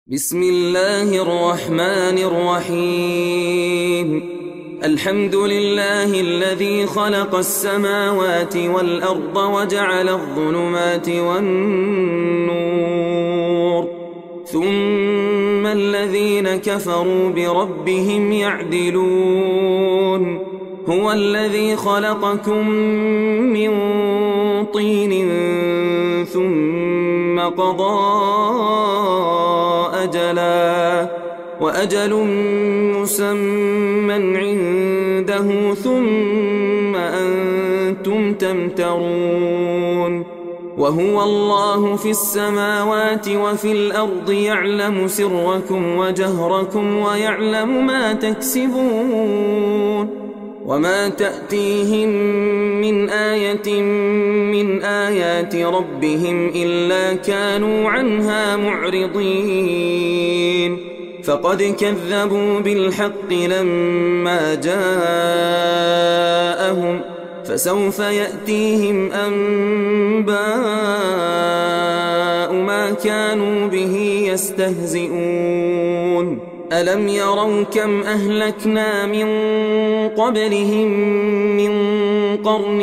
بسم الله الرحمن الرحيم. الحمد لله الذي خلق السماوات والأرض وجعل الظلمات والنور، ثم الذين كفروا بربهم يعدلون. هو الذي خلقكم من طين ثم قضى أجلا وأجل مسمى عنده ثم أنتم تمترون. وهو الله في السماوات وفي الأرض يعلم سركم وجهركم ويعلم ما تكسبون. وما تأتيهم من آية من آيات ربهم إلا كانوا عنها معرضين. فقد كذبوا بالحق لما جاءهم، فسوف يأتيهم أنباء ما كانوا به يستهزئون. ألم يروا كم أهلكنا من قبلهم من قرن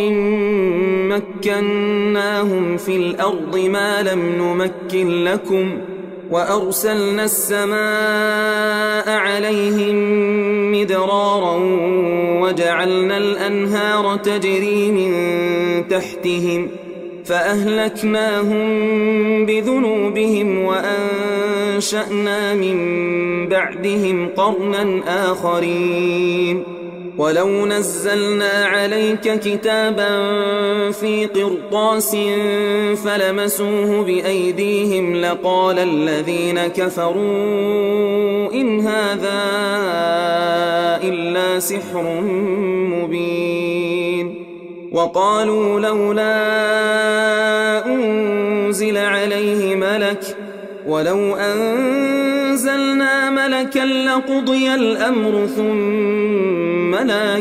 مكناهم في الأرض ما لم نمكن لكم، وأرسلنا السماء عليهم مدرارا وجعلنا الأنهار تجري من تحتهم فأهلكناهم بذنوبهم وأنشأنا من بعدهم قرنا آخرين. ولو نزلنا عليك كتابا في قرطاس فلمسوه بأيديهم لقال الذين كفروا إن هذا إلا سحر مبين. وقالوا لولا أنزل عليه ملك ولو أنزلنا ملكا لقضي الأمر ثم لا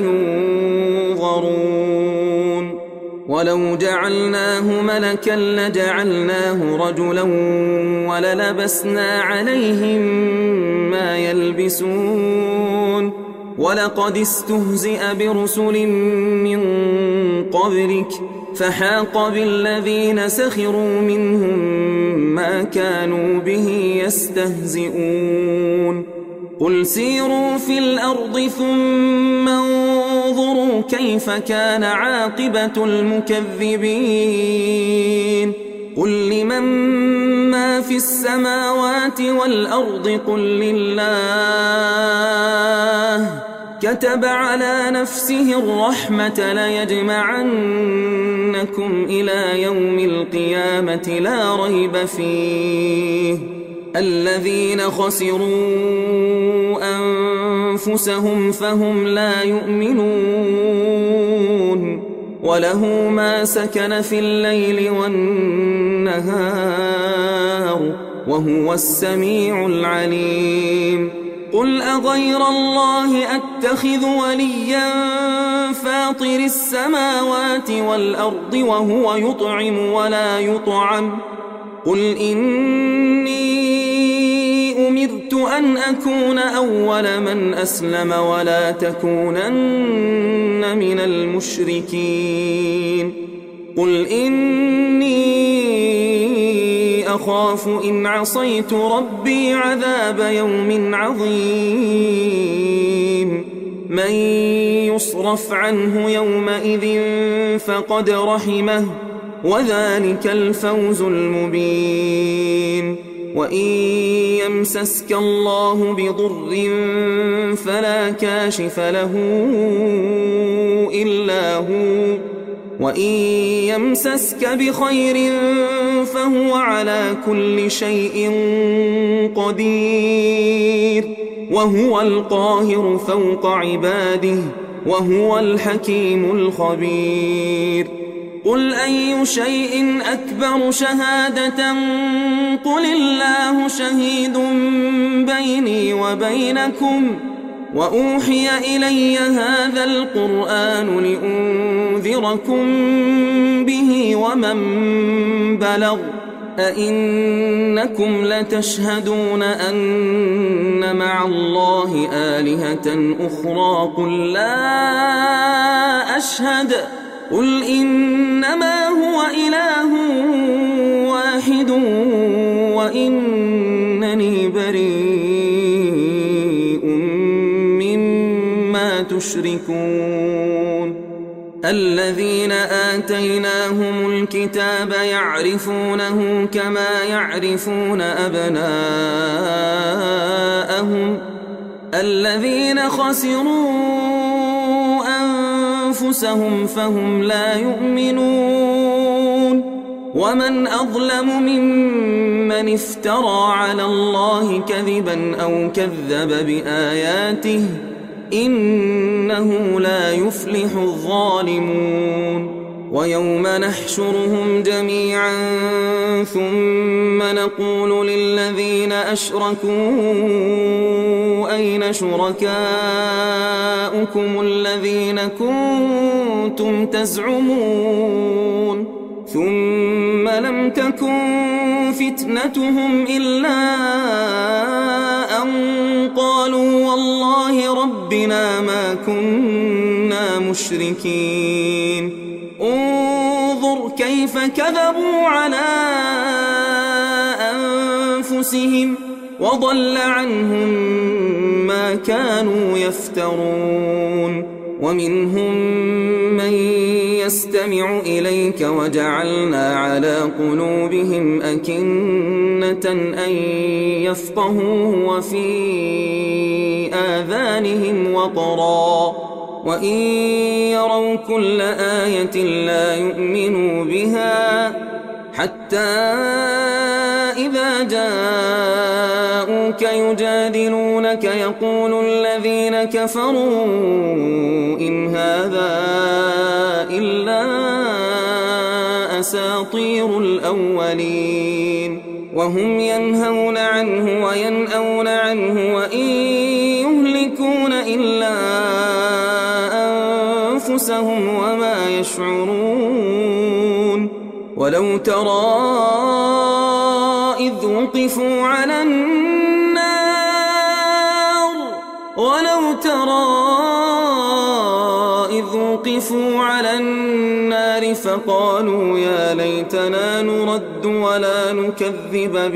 ينظرون. ولو جعلناه ملكا لجعلناه رجلا وللبسنا عليهم ما يلبسون. ولقد استهزئ برسل من قبلك فحاق بالذين سخروا منهم ما كانوا به يستهزئون. قل سيروا في الأرض ثم انظروا كيف كان عاقبة المكذبين. قل لمن ما في السماوات والأرض قل لله. كتب على نفسه الرحمة ليجمعنكم إلى يوم القيامة لا ريب فيه. الذين خسروا أنفسهم فهم لا يؤمنون. وله ما سكن في الليل والنهار وهو السميع العليم. قل أغير الله أتخذ وليا فاطر السماوات والأرض وهو يطعم ولا يطعم. قل إني أمرت أن أكون أول من أسلم ولا تكونن من المشركين. قل إني أخاف إن عصيت ربي عذاب يوم عظيم. من يصرف عنه يومئذ فقد رحمه وذلك الفوز المبين. وإن يمسسك الله بضر فلا كاشف له إلا هو، وإن يمسسك بخير فهو على كل شيء قدير. وهو القاهر فوق عباده وهو الحكيم الخبير. قل أي شيء أكبر شهادة قل الله شهيد بيني وبينكم. وأوحي إلي هذا القرآن لأنذركم به ومن بلغ أئنكم لتشهدون أن مع الله آلهة أخرى قل لا أشهد قل إنما هو إله واحد وإنني بريء مما تشركون الذين آتيناهم الكتاب يعرفونه كما يعرفون أبناءهم الذين خسروا أنفسهم فهم لا يؤمنون ومن أظلم ممن افترى على الله كذبا أو كذب بآياته إنه لا يفلح الظالمون ويوم نحشرهم جميعا ثم نقول للذين أشركوا أين شركاؤكم الذين كنتم تزعمون ثم لم تكن فتنتهم إلا أن قالوا والله ربنا ما كنا مشركين انظر كيف كذبوا على أنفسهم وضل عنهم ما كانوا يفترون ومنهم من يستمع إليك وجعلنا على قلوبهم أكنة أن يفقهوه وفي آذانهم وقرا وإن يروا كل آية لا يؤمنوا بها حتى إذا جاءوك يجادلونك يقول الذين كفروا إن هذا إلا أساطير الأولين وهم ينهون عنه وينأون عنه وإن يهلكون إلا أنفسهم وما يشعرون ولو ترى إذ وقفوا على النار فقالوا يا ليتنا نرد ولا نكذب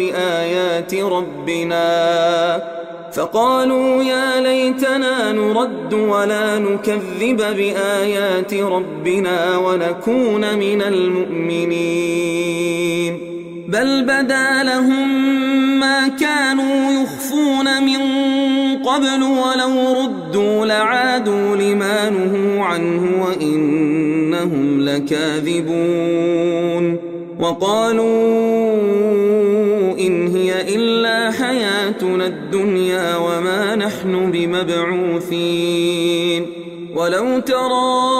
بآيات ربنا ونكون من المؤمنين بل بدا لهم ما كانوا يخفون من قبل ولو ردوا لعادوا لما نهوا عنه وإنهم لكاذبون وقالوا إن هي إلا حياتنا الدنيا وما نحن بمبعوثين ولو ترى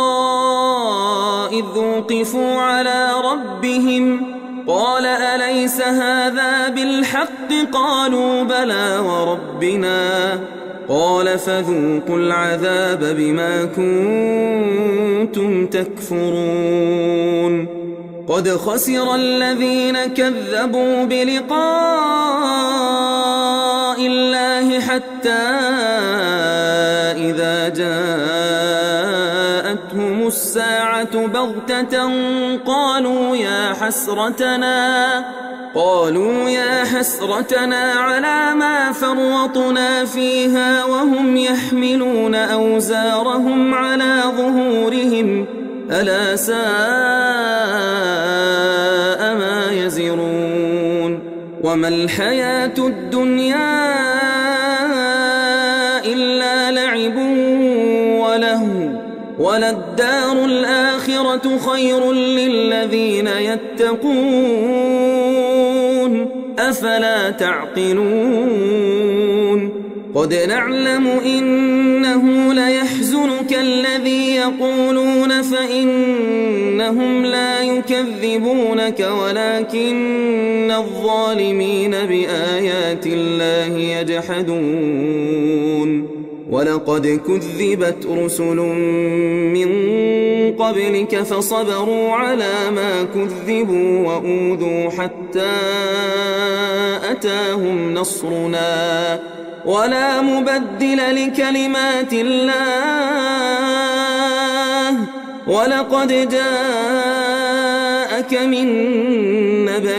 إذ وقفوا على ربهم قال أليس هذا بالحق قالوا بلى وربنا قال فذوقوا العذاب بما كنتم تكفرون قد خسر الذين كذبوا بلقاء الله حتى إذا جاءتهم الساعة بغتة قالوا يا حسرتنا على ما فرطنا فيها وهم يحملون أوزارهم على ظهورهم ألا ساء ما يزرون وما الحياة الدنيا إلا لعب ولهو وللدار الآخرة خير للذين يتقون أفلا تعقلون قد نعلم إنه ليحزنك الذي يقولون فإنهم لا يكذبونك ولكن الظالمين بآيات الله يجحدون ولقد كذبت رسل من قبلك فصبروا على ما كذبوا وأوذوا حتى أتاهم نصرنا ولا مبدل لكلمات الله ولقد جاءك من نبأ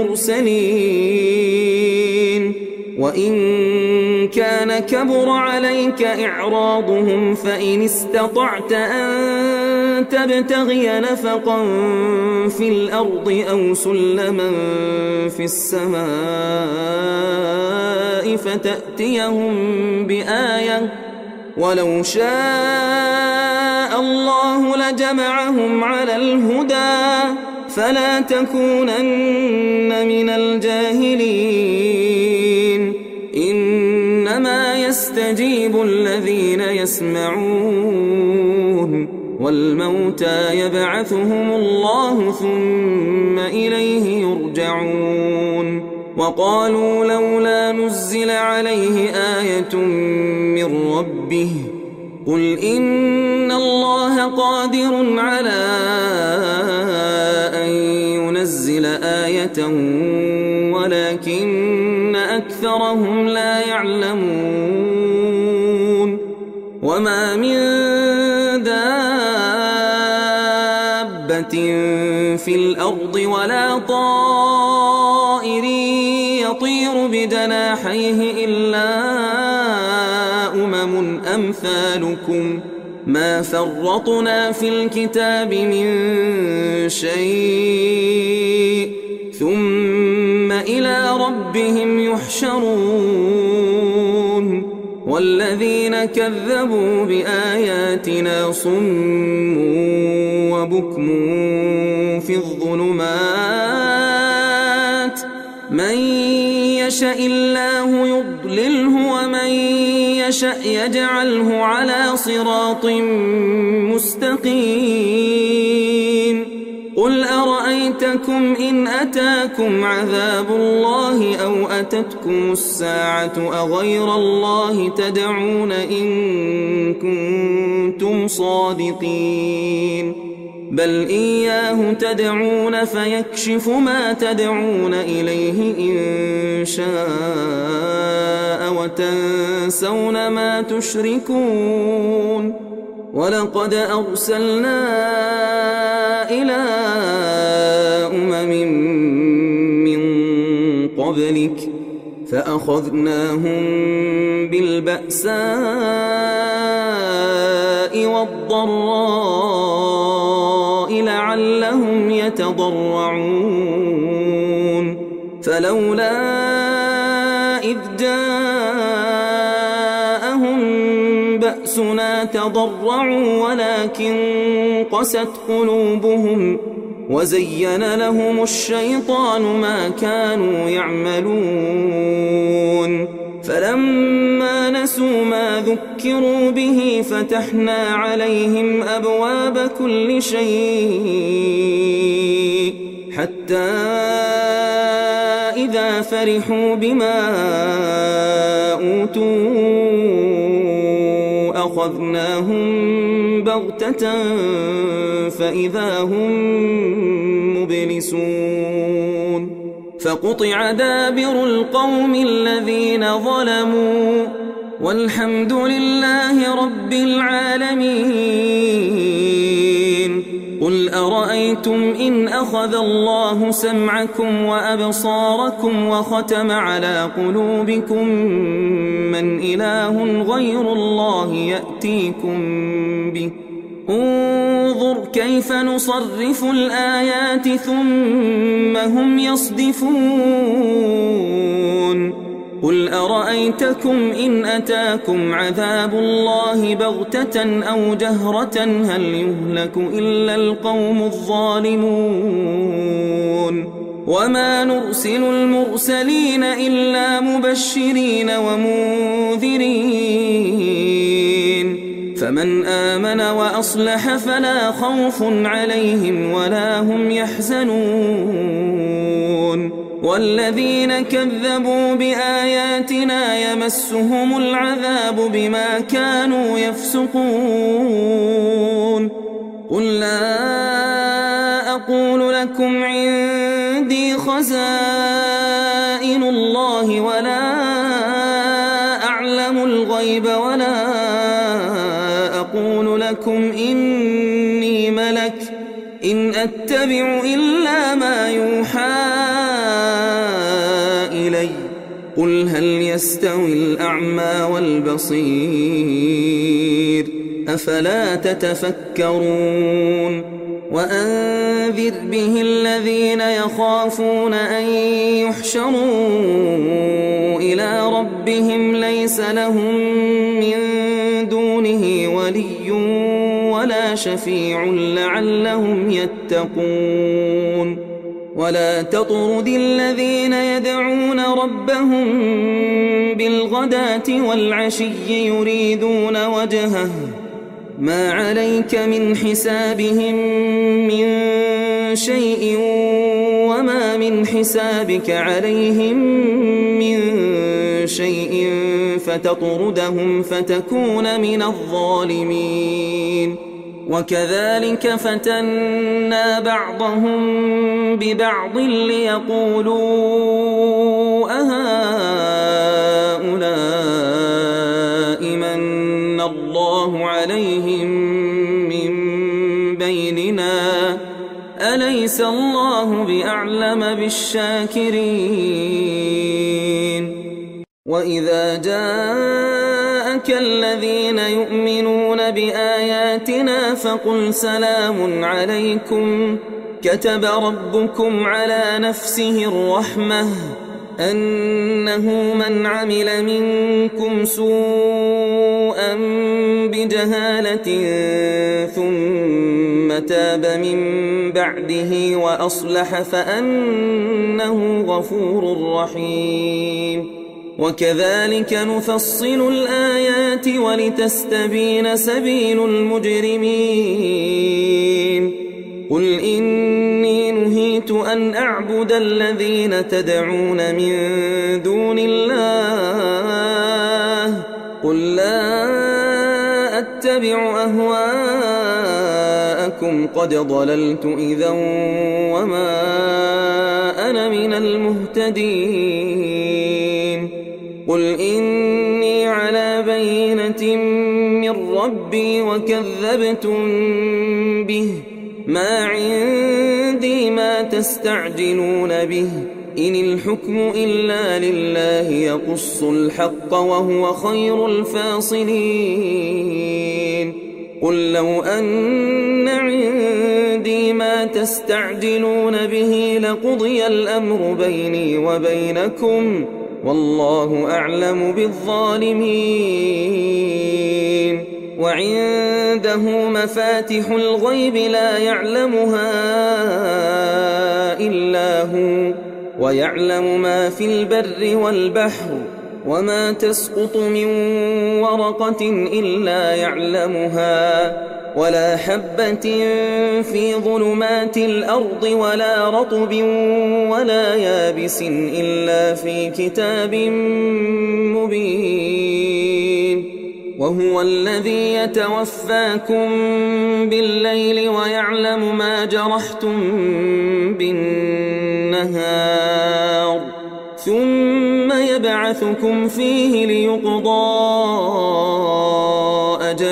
المرسلين وإن كان كبر عليك إعراضهم فإن استطعت أن تبتغي نفقا في الأرض أو سلما في السماء فتأتيهم بآية ولو شاء الله لجمعهم على الهدى فلا تكونن من الجاهلين إنما يستجيب الذين يسمعون والموتى يبعثهم الله ثم إليه يرجعون وقالوا لولا نزل عليه آية من ربه قل إن الله قادر على أن ينزل آية ولكن أكثرهم لا يعلمون وما من دابة في الأرض ولا طائر يطير بجناحيه إلا أمم أمثالكم ما فرطنا في الكتاب من شيء ثم إلى ربهم يحشرون والذين كذبوا بآياتنا صم وبكم في الظلمات من يشاء الله يضلله ومن يشاء يجعله على صراط مستقيم قل أرأيتكم إن أتاكم عذاب الله أو أتتكم الساعة أغير الله تدعون إن كنتم صادقين بل إياه تدعون فيكشف ما تدعون إليه إن شاء وتنسون ما تشركون ولقد أرسلنا إلى أمم من قبلك فأخذناهم بالبأساء والضراء لعلهم يتضرعون فلولا إذ جاءهم بأسنا تضرعوا ولكن قست قلوبهم وزين لهم الشيطان ما كانوا يعملون فلما نسوا ما ذكروا به فتحنا عليهم أبواب كل شيء حتى إذا فرحوا بما أوتوا أخذناهم بغتة فإذا هم مبلسون فقطع دابر القوم الذين ظلموا والحمد لله رب العالمين قل أرأيتم إن أخذ الله سمعكم وأبصاركم وختم على قلوبكم من إله غير الله يأتيكم به انظر كيف نصرف الآيات ثم هم يصدفون قل أرأيتكم إن أتاكم عذاب الله بغتة أو جهرة هل يهلك إلا القوم الظالمون وما نرسل المرسلين إلا مبشرين ومنذرين فمن آمن وأصلح فلا خوف عليهم ولا هم يحزنون والذين كذبوا بآياتنا يمسهم العذاب بما كانوا يفسقون قل لا أقول لكم عندي خزائن الله ولا أعلم الغيب ولا أقول لكم إني ملك إن أتبع إلا ما يوحى إلي قل هل يستوي الأعمى والبصير أفلا تتفكرون وأنذر به الذين يخافون أن يحشروا إلى ربهم ليس لهم من دونه ولي ولا شفيع لعلهم يتقون ولا تطرد الذين يدعون ربهم بالغداة والعشي يريدون وجهه ما عليك من حسابهم من شيء وما من حسابك عليهم من شيء فتطردهم فتكون من الظالمين وكذلك فتنا بعضهم ببعض ليقولوا أهؤلاء من الله عليهم من بيننا أليس الله بأعلم بالشاكرين وإذا جاءك الذين يؤمنون بآياتنا فقل سلام عليكم كتب ربكم على نفسه الرحمة أنه من عمل منكم سوءا بجهالة ثم تاب من بعده وأصلح فأنه غفور رحيم وكذلك نفصل الآيات ولتستبين سبيل المجرمين قل إني نهيت أن أعبد الذين تدعون من دون الله قل لا أتبع أهواءكم قد ضللت إذا وما أنا من المهتدين قل إني على بينة من ربي وكذبتم به ما عندي ما تستعجلون به إن الحكم إلا لله يقص الحق وهو خير الفاصلين قل لو أن عندي ما تستعجلون به لقضي الأمر بيني وبينكم والله أعلم بالظالمين وعنده مفاتح الغيب لا يعلمها إلا هو ويعلم ما في البر والبحر وما تسقط من ورقة إلا يعلمها ولا حبة في ظلمات الأرض ولا رطب ولا يابس إلا في كتاب مبين وهو الذي يتوفاكم بالليل ويعلم ما جرحتم بالنهار ثم يبعثكم فيه ليقضى أجل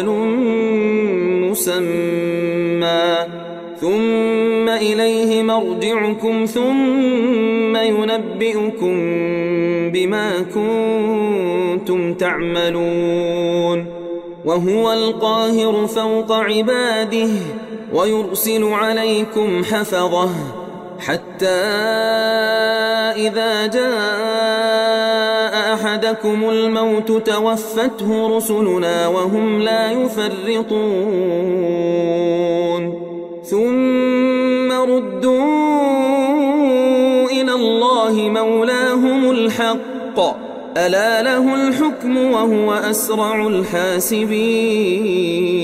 مسمى ثم إليه مرجعكم ثم ينبئكم بما كنتم تعملون وهو القاهر فوق عباده ويرسل عليكم حفظه حتى إذا جاء أحدكم الموت توفته رسلنا وهم لا يفرطون ثم ردوا إلى الله مولاهم الحق ألا له الحكم وهو أسرع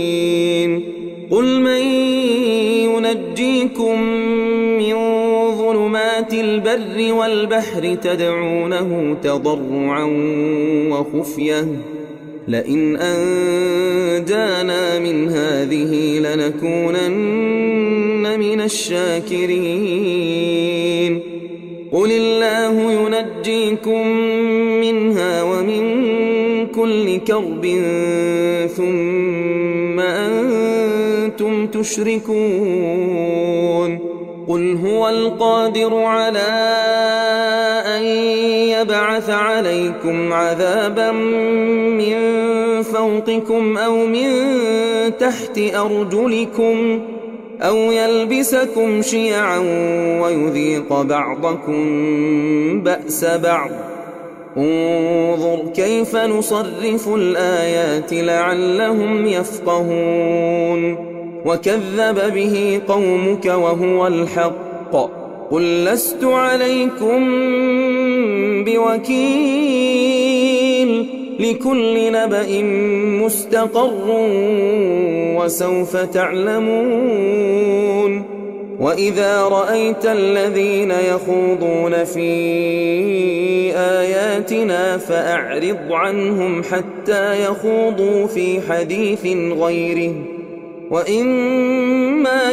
الحاسبين قل من ينجيكم من ظلمات البر والبحر تدعونه تضرعا وخفية لئن أنجانا من هذه لنكونن من الشاكرين قل الله ينجيكم منها ومن كل كرب ثم أنتم تشركون قل هو القادر على أن يبعث عليكم عذابا من فوقكم أو من تحت أرجلكم أو يلبسكم شيعا ويذيق بعضكم بأس بعض انظر كيف نصرف الآيات لعلهم يفقهون وكذب به قومك وهو الحق قل لست عليكم بوكيل لكل نبأ مستقر وسوف تعلمون وإذا رأيت الذين يخوضون في آياتنا فأعرض عنهم حتى يخوضوا في حديث غيره وإما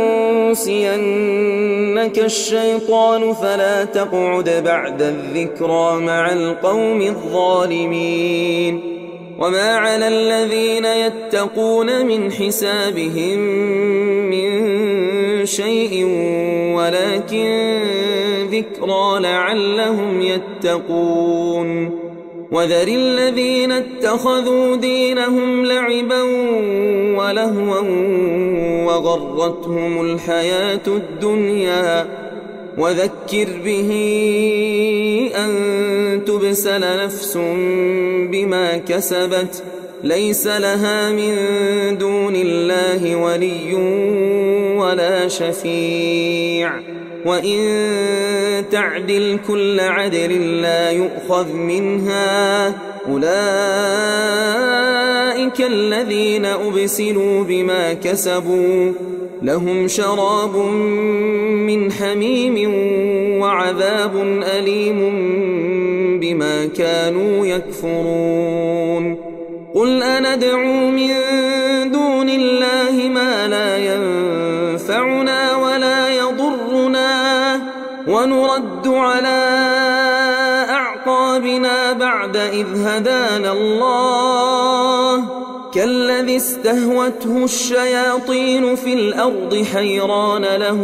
ينسينك الشيطان فلا تقعد بعد الذكرى مع القوم الظالمين وما على الذين يتقون من حسابهم من شيء ولكن ذكرى لعلهم يتقون وذر الذين اتخذوا دينهم لعبا ولهوا وغرتهم الحياة الدنيا وذكر به أن تبسل نفس بما كسبت ليس لها من دون الله ولي ولا شفيع وإن تعدل كل عدل لا يؤخذ منها أولئك الذين أبسلوا بما كسبوا لهم شراب من حميم وعذاب أليم بما كانوا يكفرون قل أندعو من دون الله ما لا ينفعنا ولا يضرنا ونرد على أعقابنا بعد إذ هدانا الله كالذي استهوته الشياطين في الأرض حيران له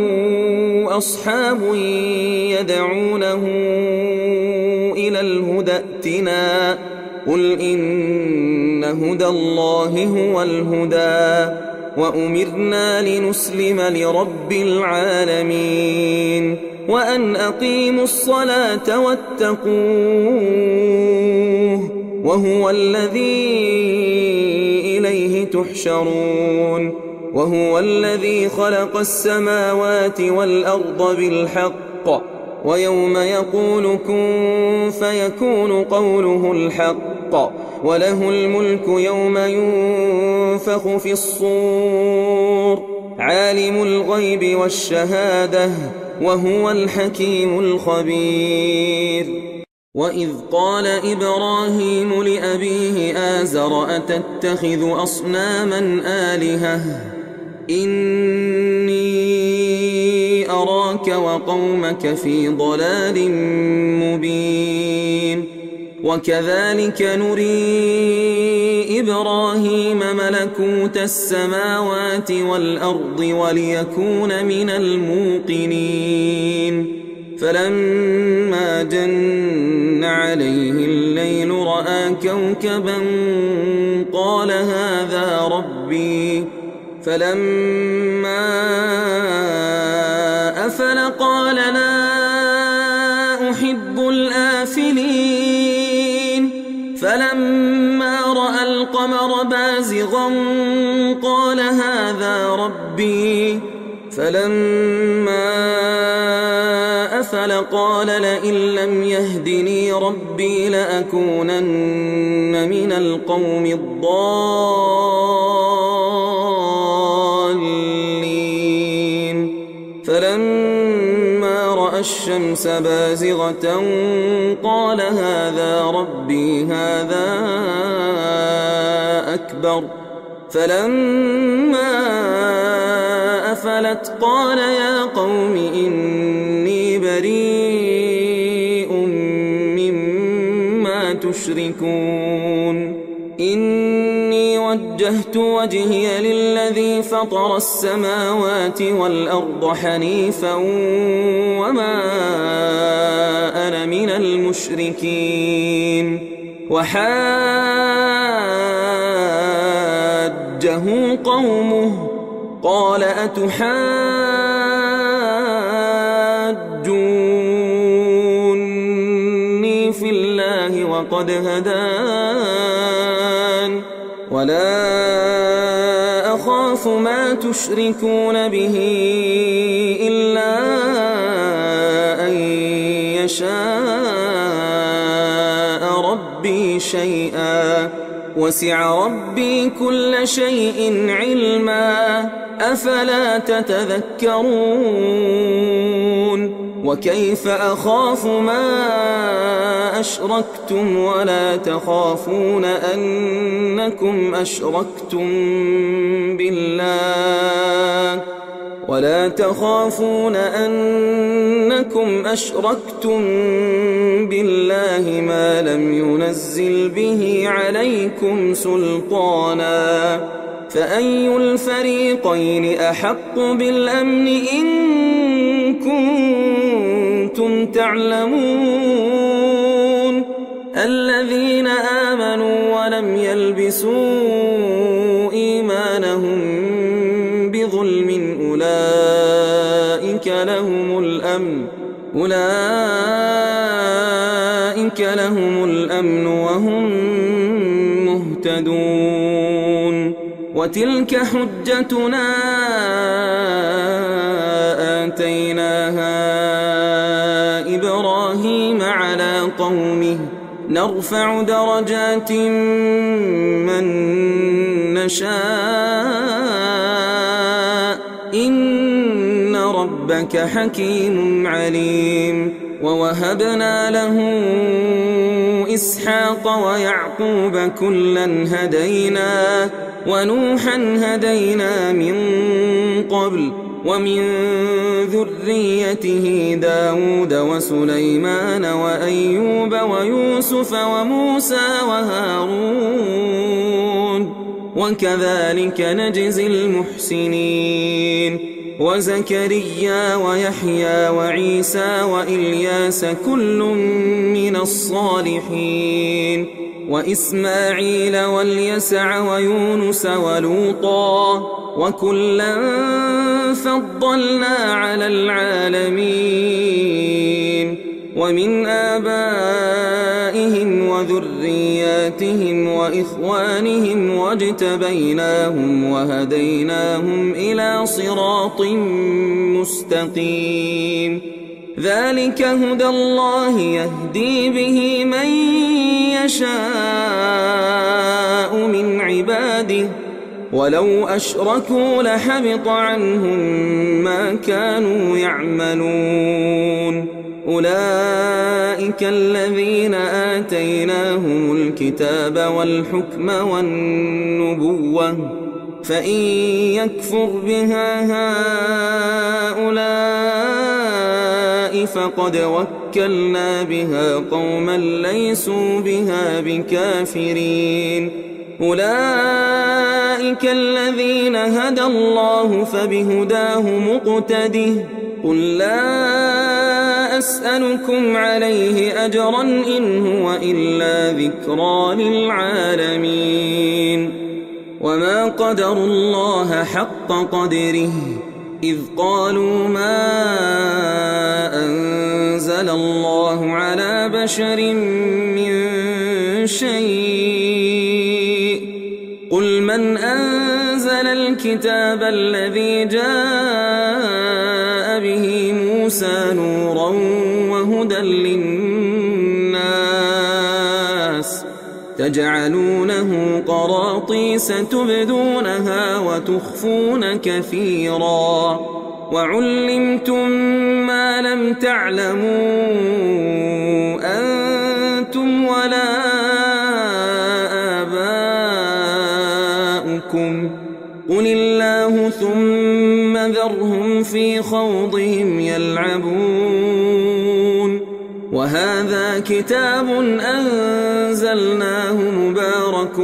أصحاب يدعونه إلى الهدى ائتنا قل إن هدى الله هو الهدى وأمرنا لنسلم لرب العالمين وأن أقيموا الصلاة واتقوه وهو الذي إليه تحشرون وهو الذي خلق السماوات والأرض بالحق ويوم يقول كن فيكون قوله الحق وله الملك يوم ينفخ في الصور عالم الغيب والشهادة وهو الحكيم الخبير وإذ قال إبراهيم لأبيه آزر أتتخذ أصناما آلهة إني أراك وقومك في ضلال مبين وكذلك نري إبراهيم ملكوت السماوات والأرض وليكون من الموقنين فلما جن عليه الليل رأى كوكبا قال هذا ربي فلما أفل قال لا أحب الآفلين فلما رأى القمر بازغا قال هذا ربي فلما أفل قال لئن لم يهدني ربي لأكونن من القوم الضالين فلما رأى الشمس بازغة قال هذا ربي هذا أكبر فلما أفلت قال يا قوم إني بريء مما تشركون إني وجهت وجهي للذي فطر السماوات والأرض حنيفا وما أنا من المشركين وحاجه قومه قال أتحاجوني في الله وقد هدان ولا أخاف ما تشركون به إلا أن يشاء ربي شيئا وسع ربي كل شيء علما أفلا تتذكرون وكيف أخاف ما أشركتم ولا تخافون أنكم أشركتم بالله ما لم ينزل به عليكم سلطانا فأي الفريقين أحق بالأمن إن كنتم تعلمون الذين آمنوا ولم يلبسوا إيمانهم بظلم أولئك لهم الأمن وهم مهتدون وتلك حجتنا آتيناها إبراهيم على قومه نرفع درجات من نشاء إن ربك حكيم عليم ووهبنا له إسحاق ويعقوب كلا هدينا ونوحا هدينا من قبل ومن ذريته داود وسليمان وأيوب ويوسف وموسى وهارون وكذلك نجزي المحسنين وزكريا ويحيى وعيسى وإلياس كل من الصالحين وإسماعيل واليسع ويونس ولوطا وكلا فضلنا على العالمين ومن آبائهم وذرياتهم وإخوانهم واجتبيناهم وهديناهم إلى صراط مستقيم ذلك هدى الله يهدي به من يشاء من عباده ولو أشركوا لحبط عنهم ما كانوا يعملون أولئك الذين آتيناهم الكتاب والحكم والنبوة فإن يكفر بها هؤلاء فقد وكلنا بها قوما ليسوا بها بكافرين أولئك الذين هدى الله فبهداه مقتده قل لا أسألكم عليه أجرا إن هو إلا ذكرى للعالمين وما قدروا الله حق قدره إذ قالوا ما أنزل الله على بشر من شيء قل من أنزل الكتاب الذي جاء به موسى نورا وهدى للناس تجعلونه قراطيس تبدونها وتخفون كثيرا وعلمتم ما لم تعلموا أنتم ولا آباؤكم قل الله ثم ذرهم في خوضهم يلعبون وهذا كتاب أنزلناه مبارك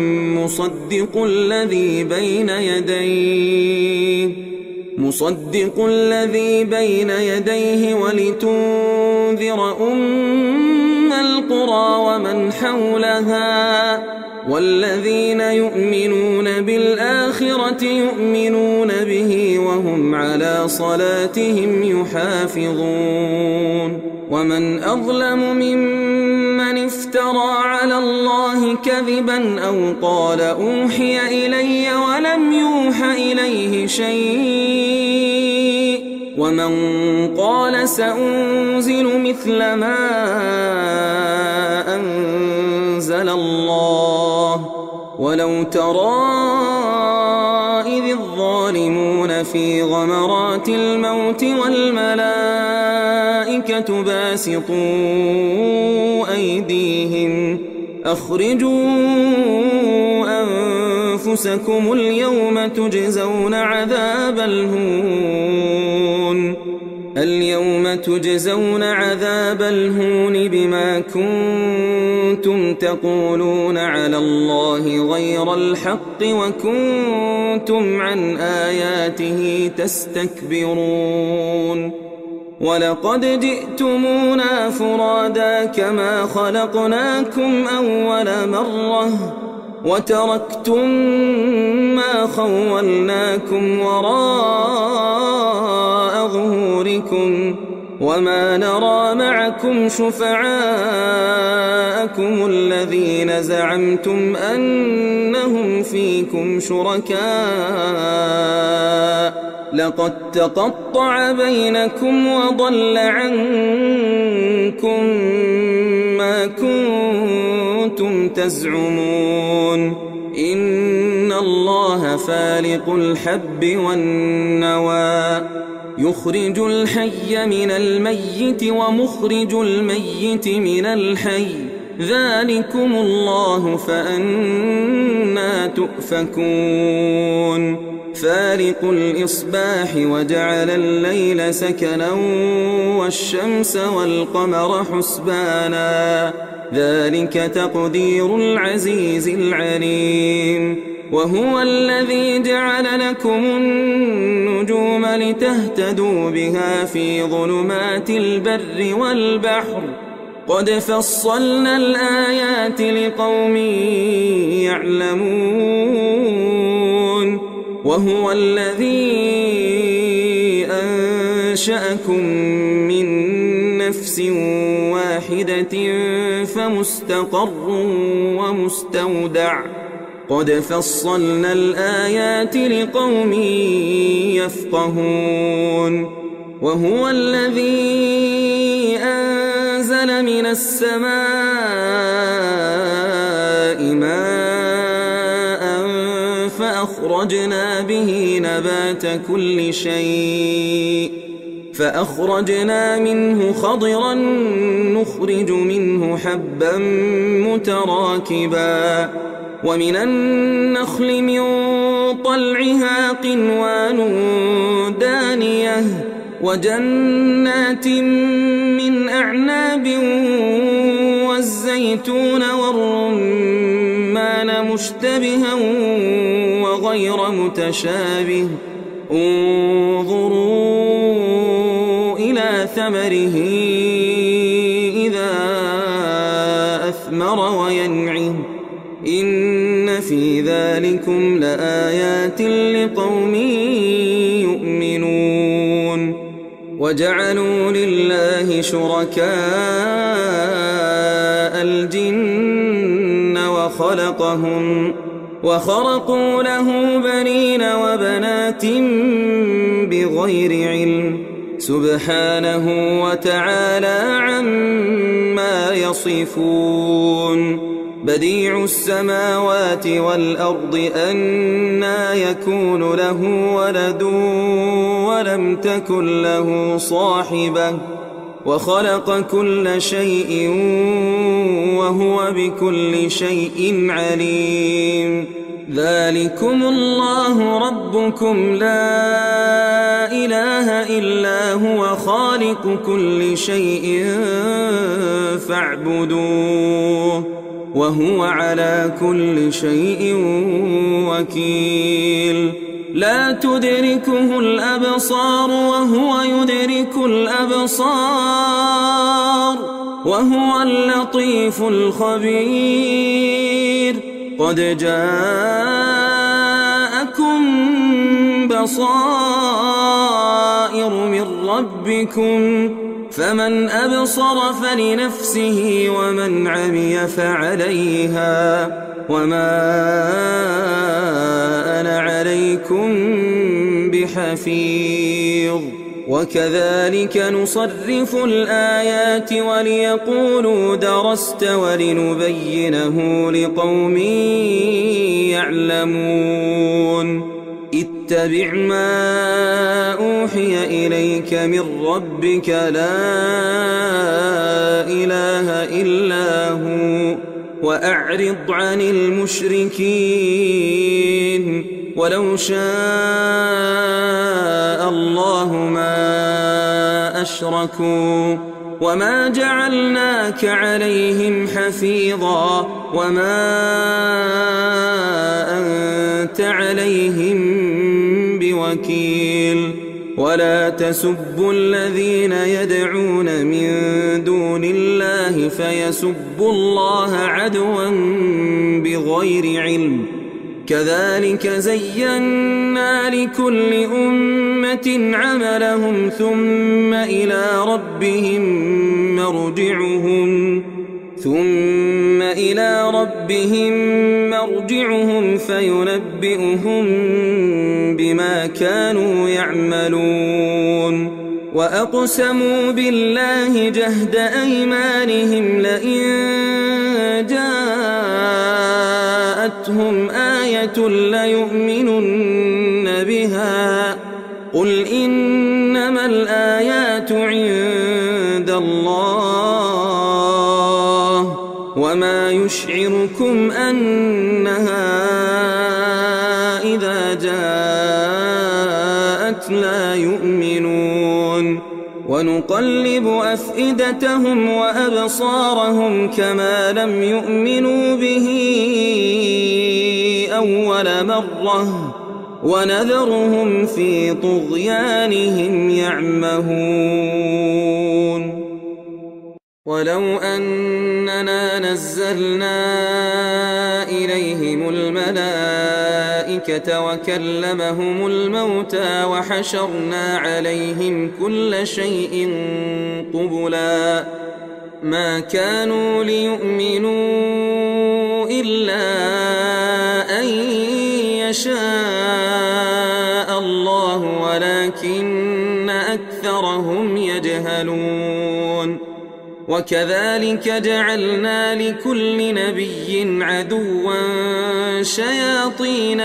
مصدق الذي بين يديه ولتنذر أم القرى ومن حولها والذين يؤمنون بالآخرة يؤمنون به وهم على صلاتهم يحافظون ومن أظلم ممن افترى على الله كذبا أو قال أوحي إلي ولم يوح إليه شيء ومن قال سأنزل مثل ما أنزل الله ولو ترى إذ الظالمون في غمرات الموت والملائكة باسطوا أيديهم أخرجوا أنفسكم اليوم تجزون عذاب الهون بما كنتم تقولون على الله غير الحق وكنتم عن آياته تستكبرون ولقد جئتمونا فرادا كما خلقناكم أول مرة وتركتم ما خولناكم وراء ظهوركم وما نرى معكم شفعاءكم الذين زعمتم أنهم فيكم شركاء لقد تقطع بينكم وضل عنكم ما كنتم تزعمون إن الله فالق الحب والنوى يخرج الحي من الميت ومخرج الميت من الحي ذلكم الله فأنى تؤفكون فالق الإصباح وجعل الليل سكنا والشمس والقمر حسبانا ذلك تقدير العزيز العليم وهو الذي جعل لكم النجوم لتهتدوا بها في ظلمات البر والبحر قد فصلنا الآيات لقوم يعلمون وهو الذي أنشأكم من نفس واحدة فمستقر ومستودع قد فصلنا الآيات لقوم يفقهون وهو الذي أنزل من السماء ماء فأخرجنا به نبات كل شيء فأخرجنا منه خضرا نخرج منه حبا متراكبا ومن النخل من طلعها قنوان دانية وجنات من أعناب والزيتون والرمان مشتبها وغير متشابه انظروا إلى ثمره إذا أثمر وينعه إن في ذلكم لآيات لقوم يؤمنون وجعلوا لله شركاء الجن وخرقوا له بنين وبنات بغير علم سبحانه وتعالى عما يصفون بديع السماوات والأرض أنى يكون له ولد ولم تكن له صاحبة وخلق كل شيء وهو بكل شيء عليم ذلكم الله ربكم لا إله إلا هو خالق كل شيء فاعبدوه وهو على كل شيء وكيل لا تدركه الأبصار وهو يدرك الأبصار وهو اللطيف الخبير قد جاءكم بصائر من ربكم فمن أبصر فلنفسه ومن عمي فعليها وما أنا عليكم بحفيظ وكذلك نصرف الآيات وليقولوا درست ولنبينه لقوم يعلمون اتبع ما أوحي إليك من ربك لا إله إلا هو وأعرض عن المشركين ولو شاء الله ما أشركوا وما جعلناك عليهم حفيظا وما أنت عليهم بوكيل ولا تسبوا الذين يدعون من دون الله فيسبوا الله عدوا بغير علم كذلك زينا لكل أمة عملهم ثم إلى ربهم مرجعهم فينبئهم بما كانوا يعملون وأقسموا بالله جهد أيمانهم لئن جاءتهم آية ليؤمنن بها قل إنما الآيات عند الله وما يشعركم أنها إذا جاءت لا يؤمنون ونقلب أفئدتهم وأبصارهم كما لم يؤمنوا به أول مرة ونذرهم في طغيانهم يعمهون ولو أننا نزلنا إليهم الملائكة وكلمهم الموتى وحشرنا عليهم كل شيء قبلا ما كانوا ليؤمنوا إلا أن يشاء الله ولكن أكثرهم يجهلون وكذلك جعلنا لكل نبي عدوا شياطين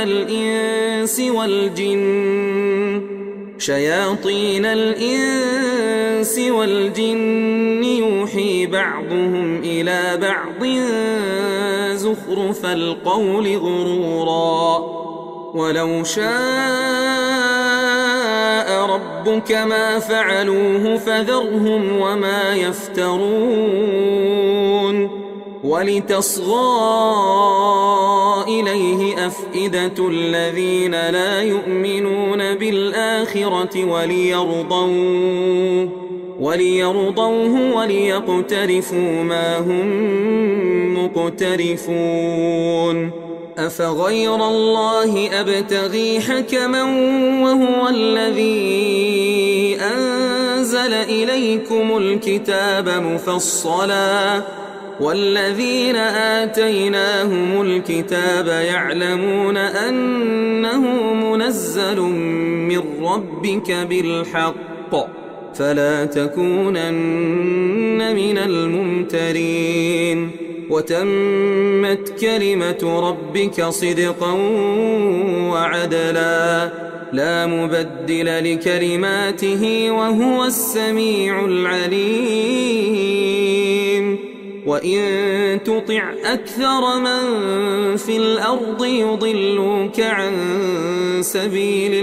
الإنس والجن يوحي بعضهم إلى بعض زخرف القول غرورا ولو شاء ربك ما فعلوه فذرهم وما يفترون ولتصغى إليه أفئدة الذين لا يؤمنون بالآخرة وليرضوه وليقترفوا ما هم مقترفون أفغير الله أبتغي حكما وهو الذي أنزل إليكم الكتاب مفصلا والذين آتيناهم الكتاب يعلمون أنه منزل من ربك بالحق فلا تكونن من الممترين وتمت كلمة ربك صدقا وعدلا لا مبدل لكلماته وهو السميع العليم وإن تطع أكثر من في الأرض يضلوك عن سبيل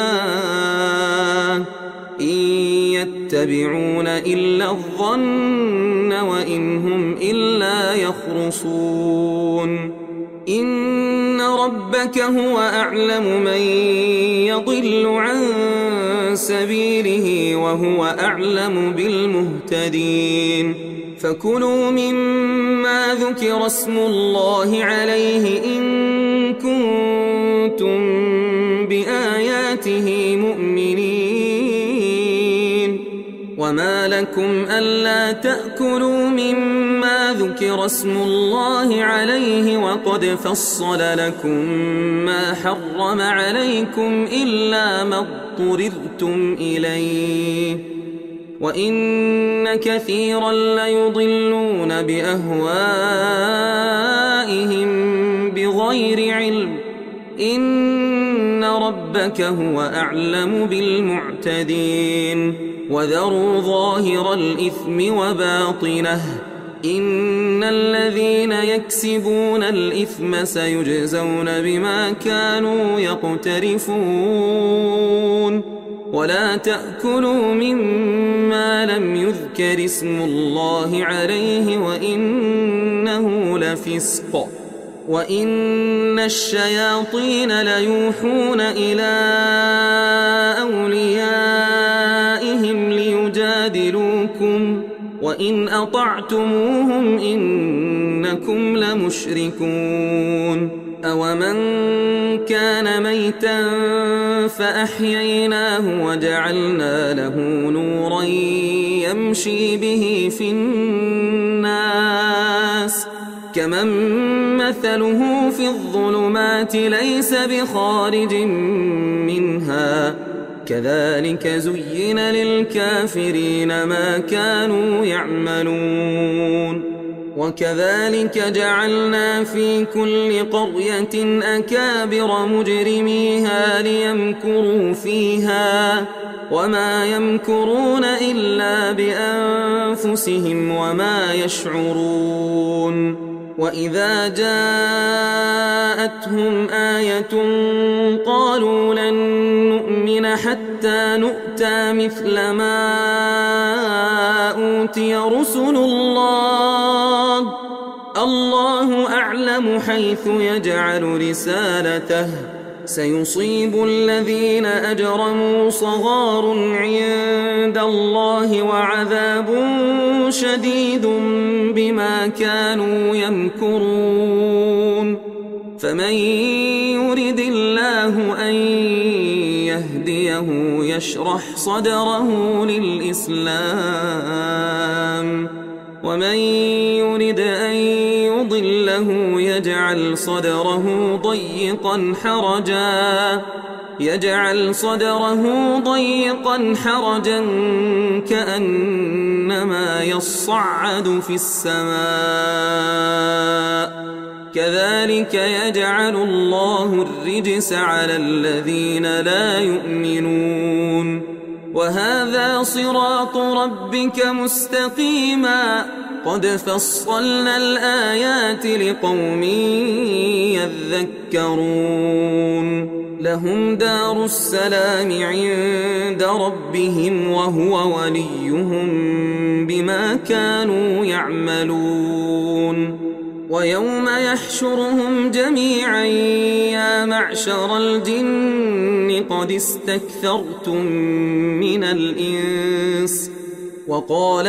الله إن يتبعون إلا الظن وإن هم إلا يخرصون إن ربك هو أعلم من يضل عن سبيله وهو أعلم بالمهتدين فكلوا مما ذكر اسم الله عليه إن كنتم بآياته مؤمنين وما لكم ألا تأكلوا مما ذكر اسم الله عليه وقد فصل لكم ما حرم عليكم إلا ما اضطررتم إليه وإن كثيرا ليضلون بأهوائهم بغير علم إن ربك هو أعلم بالمعتدين وذروا ظاهر الإثم وباطنه إن الذين يكسبون الإثم سيجزون بما كانوا يقترفون ولا تأكلوا مما لم يذكر اسم الله عليه وإنه لفسق وإن الشياطين ليوحون إلى أوليائهم ليجادلوكم وإن أطعتموهم إنكم لمشركون أومن كان ميتا فأحييناه وجعلنا له نورا يمشي به في الناس كمن مثله في الظلمات ليس بخارج منها كذلك زين للكافرين ما كانوا يعملون وكذلك جعلنا في كل قرية أكابر مجرميها ليمكروا فيها وما يمكرون إلا بأنفسهم وما يشعرون وإذا جاءتهم آية قالوا لن نؤمن حتى نؤتى مثل ما أوتي رسل الله أعلم حيث يجعل رسالته سيصيب الذين أجرموا صغار عند الله وعذاب شديد بما كانوا يمكرون فمن يرد الله أن يهديه يشرح صدره للإسلام ومن يرد أن يضله يجعل صدره ضيقا حرجا كأنما يصعد في السماء كذلك يجعل الله الرجس على الذين لا يؤمنون وهذا صراط ربك مستقيما قد فصلنا الآيات لقوم يذكرون لهم دار السلام عند ربهم وهو وليهم بما كانوا يعملون ويوم يحشرهم جميعا يا معشر الجن قد استكثرتم من الإنس وقال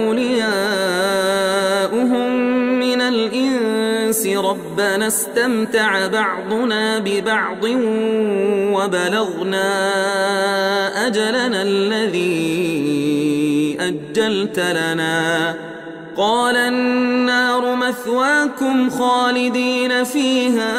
أولياؤهم من الإنس ربنا استمتع بعضنا ببعض وبلغنا أجلنا الذي أجلت لنا قال النار مثواكم خالدين فيها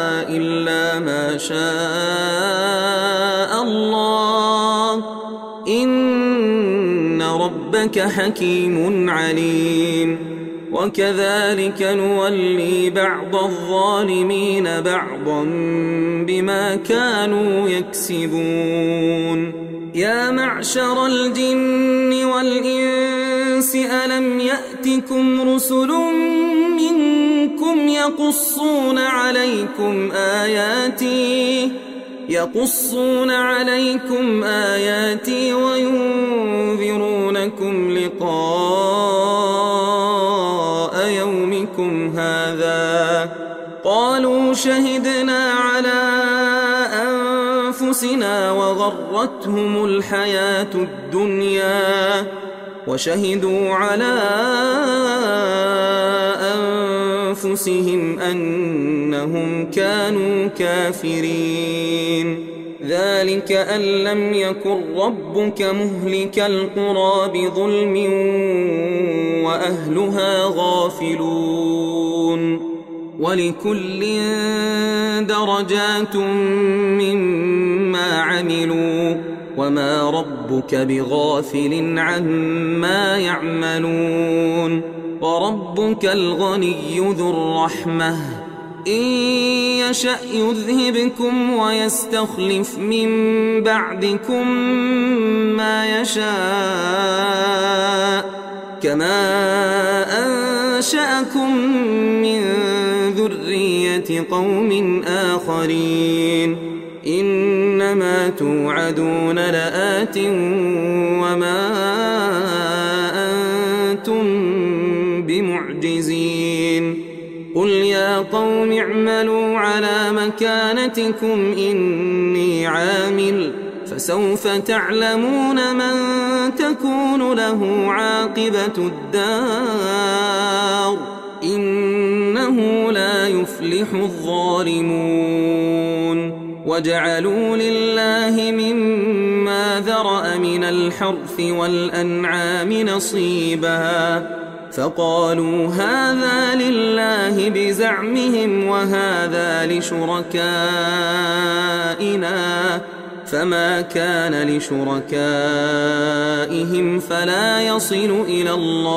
إلا ما شاء الله إن ربك حكيم عليم وكذلك نولي بعض الظالمين بعضا بما كانوا يكسبون يا معشر الجن والإنس ألم يأتكم رسل منكم يقصون عليكم آياتي وينذرونكم لقاء يومكم هذا قالوا شهدنا على أنفسنا وغرتهم الحياة الدنيا وشهدوا على أنفسهم أنهم كانوا كافرين ذلك أن لم يكن ربك مهلك القرى بظلم وأهلها غافلون ولكل درجات مما عملوا وما ربك بغافل عما يعملون وربك الغني ذو الرحمة إن يشأ يذهبكم ويستخلف من بعدكم ما يشاء كما أنشأكم من ذرية قوم آخرين إنما توعدون لآت وما أنتم بمعجزين قل يا قوم اعملوا على مكانتكم إني عامل فسوف تعلمون من تكون له عاقبة الدار إنه لا يفلح الظالمون وجعلوا لله مما ذرأ من الحرث والأنعام نصيبا فقالوا هذا لله بزعمهم وهذا لشركائنا فما كان لشركائهم فلا يصل إلى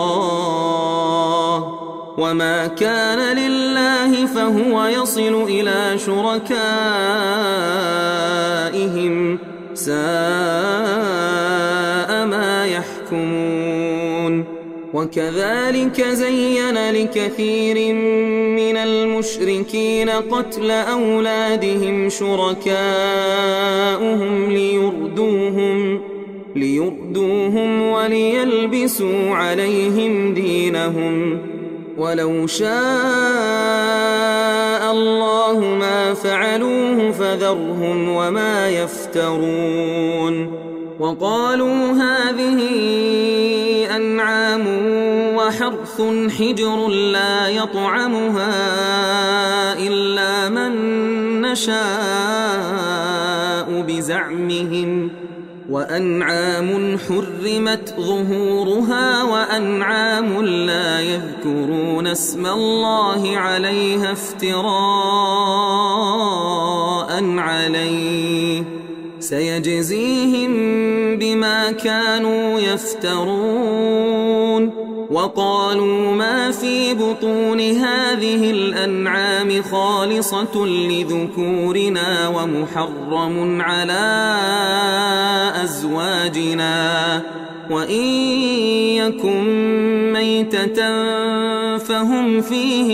الله وما كان لله فهو يصل إلى شركائهم ساء ما يحكمون وكذلك زين لكثير من المشركين قتل أولادهم شركاؤهم ليردوهم وليلبسوا عليهم دينهم ولو شاء الله ما فعلوه فذرهم وما يفترون وقالوا هذه أنعام وحرث حجر لا يطعمها إلا من نشاء بزعمهم وأنعام حرمت ظهورها وأنعام لا يذكرون اسم الله عليها افتراء عليه سيجزيهم بما كانوا يفترون وقالوا ما في بطون هذه الأنعام خالصة لذكورنا ومحرم على أزواجنا وإن يكن ميتة فهم فيه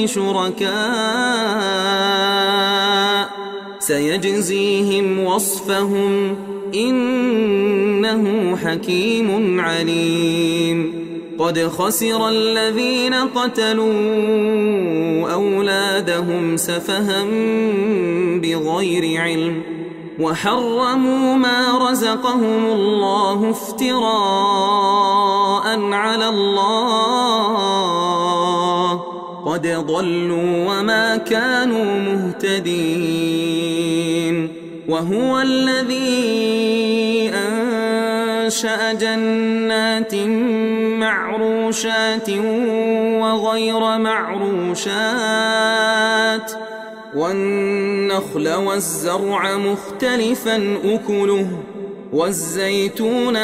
شركاء سيجزيهم وصفهم إنه حكيم عليم قد خسر الذين قتلوا أولادهم سفها بغير علم وحرموا ما رزقهم الله افتراء على الله قد ضلوا وما كانوا مهتدين وهو الذي أنشأ جنات معروشات وغير معروشات والنخل والزرع مختلفا أكله والزيتون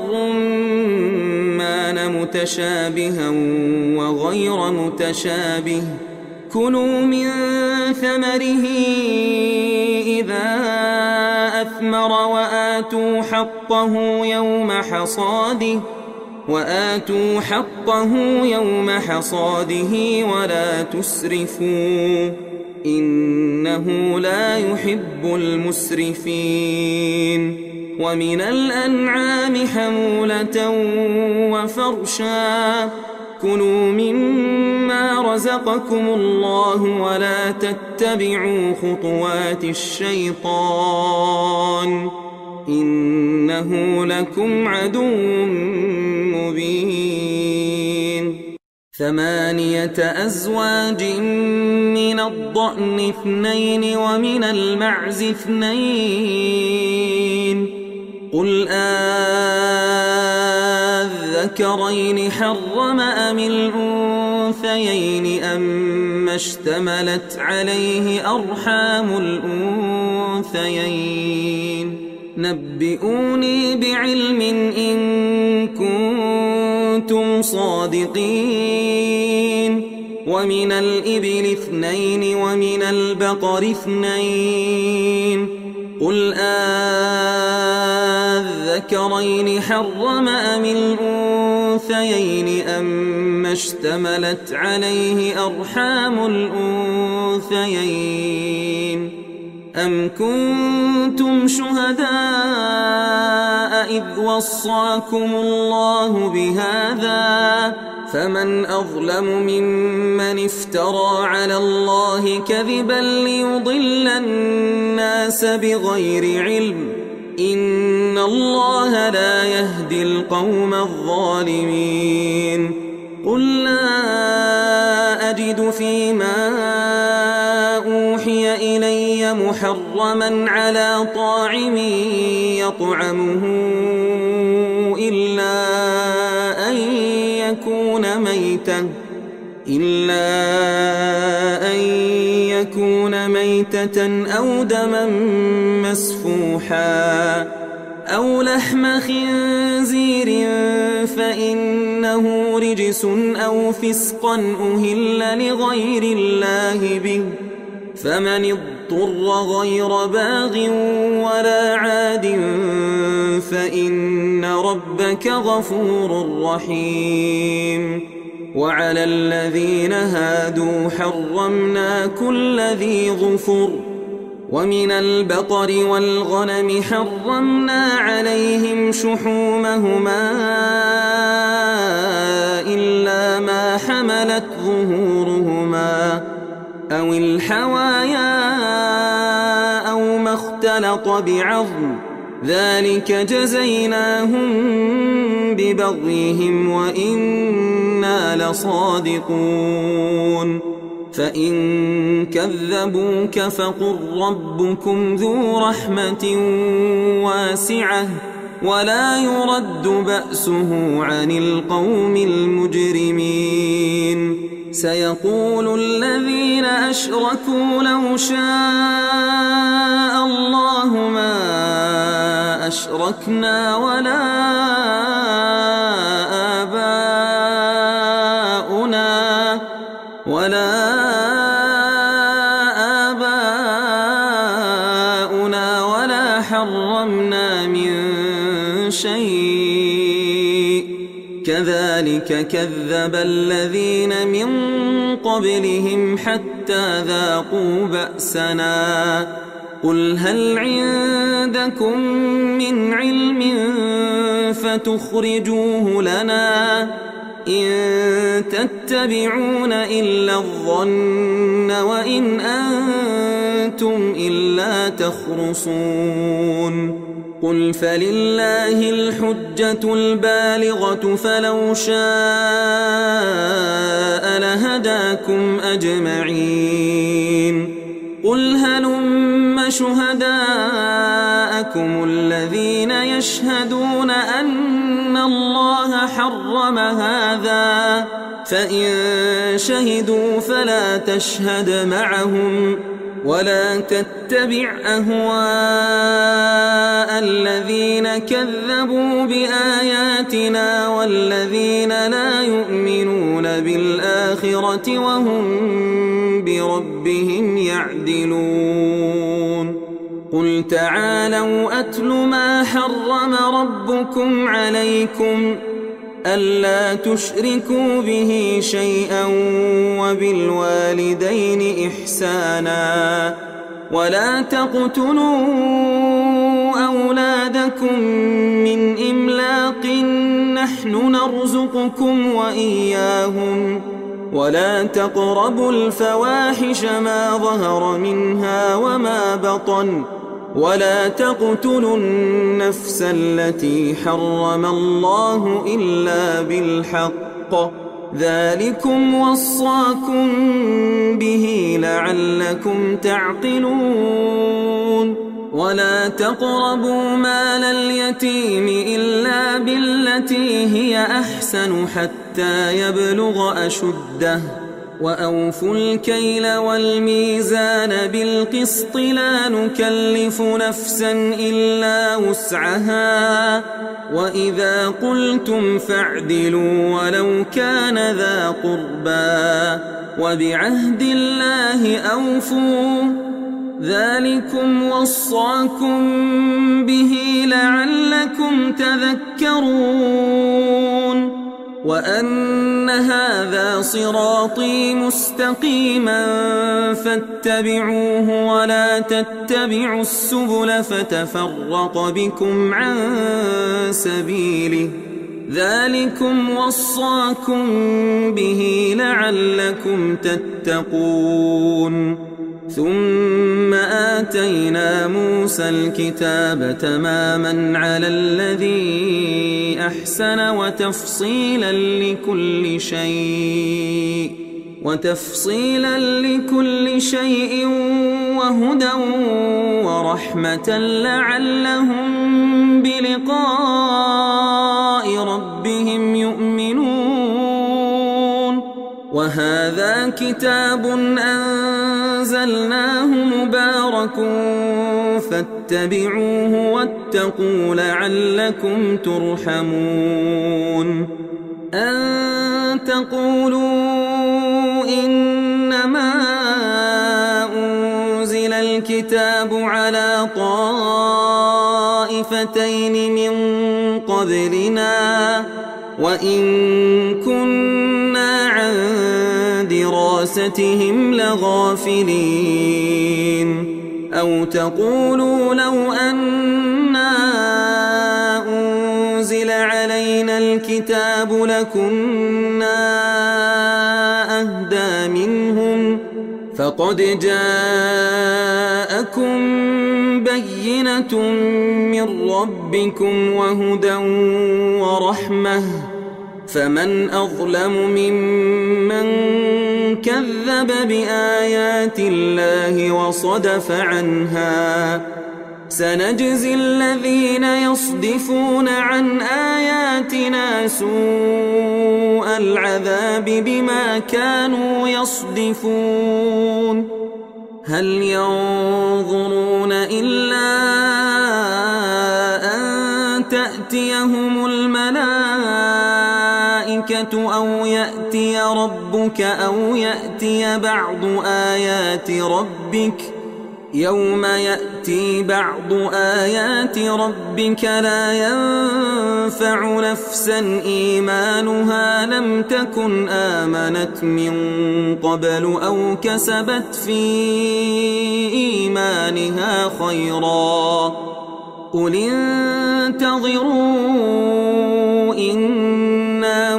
والرمان متشابها وغير متشابه كلوا من ثمره إذا أثمر وآتوا حقه يوم حصاده ولا تسرفوا إنه لا يحب المسرفين ومن الأنعام حمولة وفرشا كلوا مما رزقكم الله ولا تتبعوا خطوات الشيطان إنه لكم عدو مبين 8 أزواج من الضأن 2 ومن المعز 2 قل أذكرين حرم أم الأنثيين أما اشتملت عليه أرحام الأنثيين نبئوني بعلم إن كنتم صادقين ومن الإبل 2 ومن البقر 2 قل أذكرين حرم أم الأنثيين أما اشتملت عليه أرحام الأنثيين أم كنتم شهداء إذ وصاكم الله بهذا فمن أظلم ممن افترى على الله كذبا ليضل الناس بغير علم إن الله لا يهدي القوم الظالمين قل لا أجد فيما أوحي إلي محرما على طاعم يطعمه إلا أن يكون ميتة أو دما مسفوحا أو لحم خنزير فإنه رجس أو فسقا أهل لغير الله به فمن اضطر غير باغ ولا عاد فإن ربك غفور رحيم وعلى الذين هادوا حرمنا كل ذي ظفر ومن البقر والغنم حرمنا عليهم شحومهما إلا ما حملت ظهورهما أو الحوايا أو ما اختلط بعظم ذلك جزيناهم ببغيهم وإنا لصادقون فإن كذبوك فقل ربكم ذو رحمة واسعة ولا يرد بأسه عن القوم المجرمين سيقول الذين أشركوا لو شاء الله ما أشركنا ولا آباؤنا ولا حرمنا من شيء كذلك كذب الذين من قبلهم حتى ذاقوا بأسنا قل هل عندكم من علم فتخرجوه لنا إن تتبعون إلا الظن وإن أنتم إلا تخرصون قل فلله الحجة البالغة فلو شاء لهداكم أجمعين قل هلم شهداءكم الذين يشهدون أن الله حرم هذا فإن شهدوا فلا تشهد معهم ولا تتبع أهواء الذين كذبوا بآياتنا والذين لا يؤمنون بالآخرة وهم بربهم يعدلون قل تعالوا أتل ما حرم ربكم عليكم ألا تشركوا به شيئا وبالوالدين إحسانا ولا تقتلوا أولادكم من إملاق نحن نرزقكم وإياهم ولا تقربوا الفواحش ما ظهر منها وما بطن ولا تقتلوا النفس التي حرم الله إلا بالحق ذلكم وصاكم به لعلكم تعقلون ولا تقربوا مال اليتيم إلا بالتي هي أحسن حتى يبلغ أشده وأوفوا الكيل والميزان بالقسط لا نكلف نفسا إلا وسعها وإذا قلتم فاعدلوا ولو كان ذا قربى وبعهد الله أوفوا ذلكم وصاكم به لعلكم تذكرون وأن هذا صراطي مستقيما فاتبعوه ولا تتبعوا السبل فتفرق بكم عن سبيله ذلكم وصاكم به لعلكم تتقون ثم آتينا موسى الكتاب تماما على الذي أحسن وتفصيلا لكل شيء وهدى ورحمة لعلهم بلقاء ربهم يؤمنون وهذا كتاب أنزلناه مبارك فاتبعوه واتقوا لعلكم ترحمون أن تقولوا إنما أنزل الكتاب على طائفتين من قبلنا وإن كنا عن دراستهم لغافلين أو تقولوا لو أنا أنزل علينا الكتاب لكنا أهدى منهم فقد جاءكم بينة من ربكم وهدى ورحمة فمن أظلم ممن كذب بآيات الله وصدف عنها سنجزي الذين يصدفون عن آياتنا سوء العذاب بما كانوا يصدفون هل ينظرون إلا أن تأتيهم الملائكة أو يأتي ربك أو يأتي بعض آيات ربك يوم يأتي بعض آيات ربك لا ينفع نفسا إيمانها لم تكن آمنت من قبل أو كسبت في إيمانها خيرا قل انتظروا إنا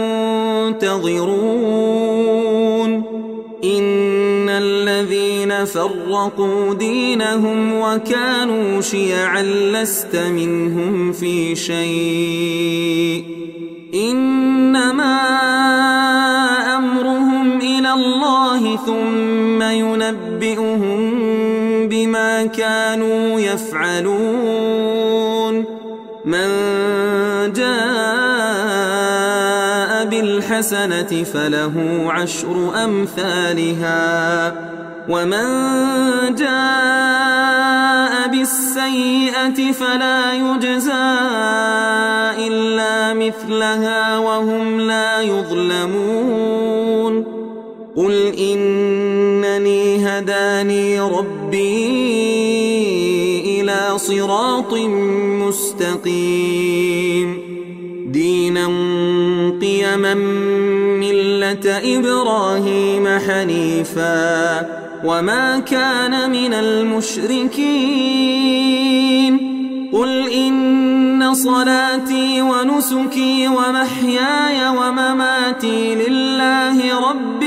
منتظرون إن الذين فرقوا دينهم وكانوا شيعا لست منهم في شيء إنما أمرهم إلى الله ثم ينبئهم بما كانوا يفعلون من جاء بالحق الحسنة فله عشر أمثالها ومن جاء بالسيئة فلا يجزى إلا مثلها وهم لا يظلمون قل إنني هداني ربي إلى صراط مستقيم دينا قيما ملة إبراهيم حنيفا وما كان من المشركين قل إن صلاتي ونسكي ومحياي ومماتي لله رب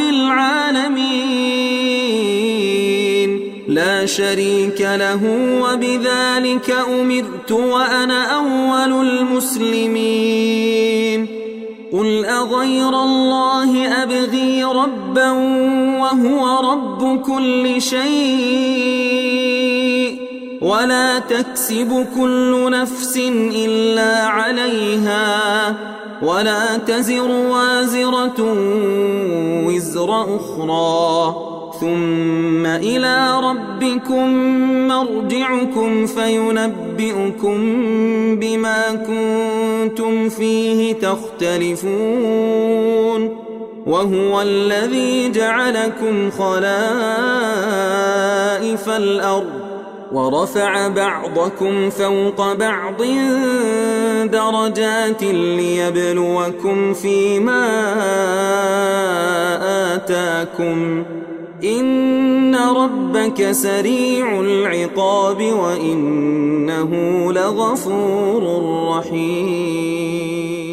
العالمين لا شريك له وبذلك أمرت وأنا أول المسلمين قل أغير الله أبغي ربا وهو رب كل شيء ولا تكسب كل نفس إلا عليها ولا تزر وازرة وزر أخرى ثم إلى ربكم مرجعكم فينبئكم بما كنتم فيه تختلفون وهو الذي جعلكم خلائف الأرض ورفع بعضكم فوق بعض درجات ليبلوكم فيما آتاكم إن ربك سريع العقاب وإنه لغفور رحيم